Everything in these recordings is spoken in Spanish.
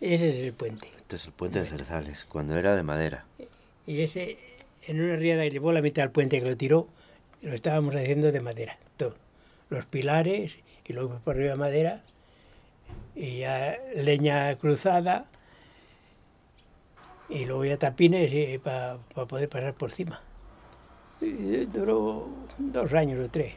Ese es el puente. Este es el puente de Cerzales, cuando era de madera. Y ese, en una riada que llevó la mitad del puente que lo tiró, lo estábamos haciendo de madera, todo. Los pilares, y luego por arriba madera, y ya leña cruzada, y luego ya tapines para poder pasar por encima. Y duró 2 años o 3.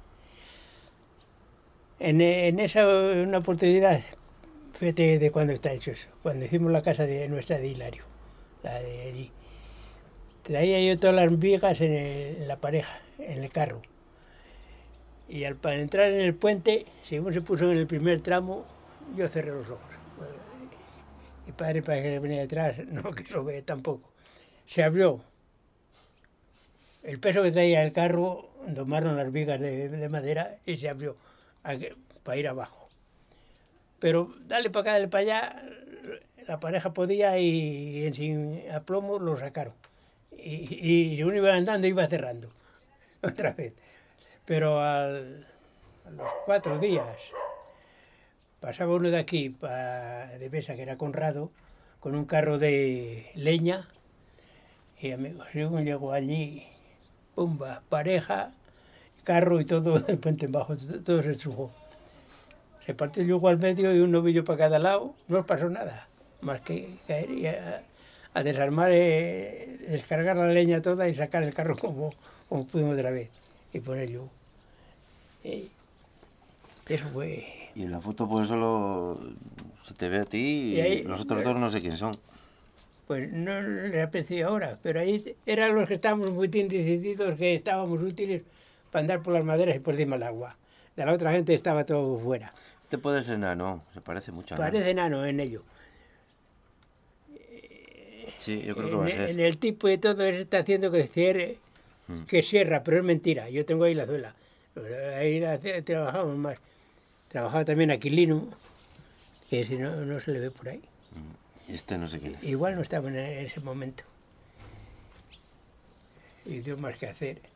En esa una oportunidad, fíjate de cuándo está hecho eso, cuando hicimos la casa de nuestra de Hilario, la de allí. Traía yo todas las vigas en la pareja, en el carro. Y para entrar en el puente, según se puso en el primer tramo, yo cerré los ojos. Mi padre, para que venía detrás, no quiso ver tampoco. Se abrió. El peso que traía el carro, domaron las vigas de madera y se abrió para ir abajo. Pero dale para acá, dale para allá, la pareja podía y sin aplomo lo sacaron. Y uno iba andando, iba cerrando otra vez. Pero a los 4 días pasaba uno de aquí, de Besa, que era Conrado, con un carro de leña. Y amigos, según llegó allí, pumba, pareja, carro y todo el puente en bajo, todo se estrujó. Se partió el yugo al medio y un novillo para cada lado, no pasó nada, más que caer y a desarmar, descargar la leña toda y sacar el carro como pudimos otra vez y poner yugo. Eso fue. Y en la foto pues solo se te ve a ti y los otros dos no sé quién son. Pues no les aprecio ahora, pero ahí eran los que estábamos muy bien decididos, que estábamos útiles para andar por las maderas y por encima del agua. De la otra gente estaba todo fuera. Este puede ser enano, se parece mucho a enano. Parece enano en ello. Sí, yo creo que va a ser. En el tipo de todo eso está haciendo que cierre, que cierra, pero es mentira. Yo tengo ahí la zuela. Ahí trabajamos más. Trabajaba también Aquilino, que si no se le ve por ahí. Este no sé quién es. Igual no estaba en ese momento. Y dio más que hacer.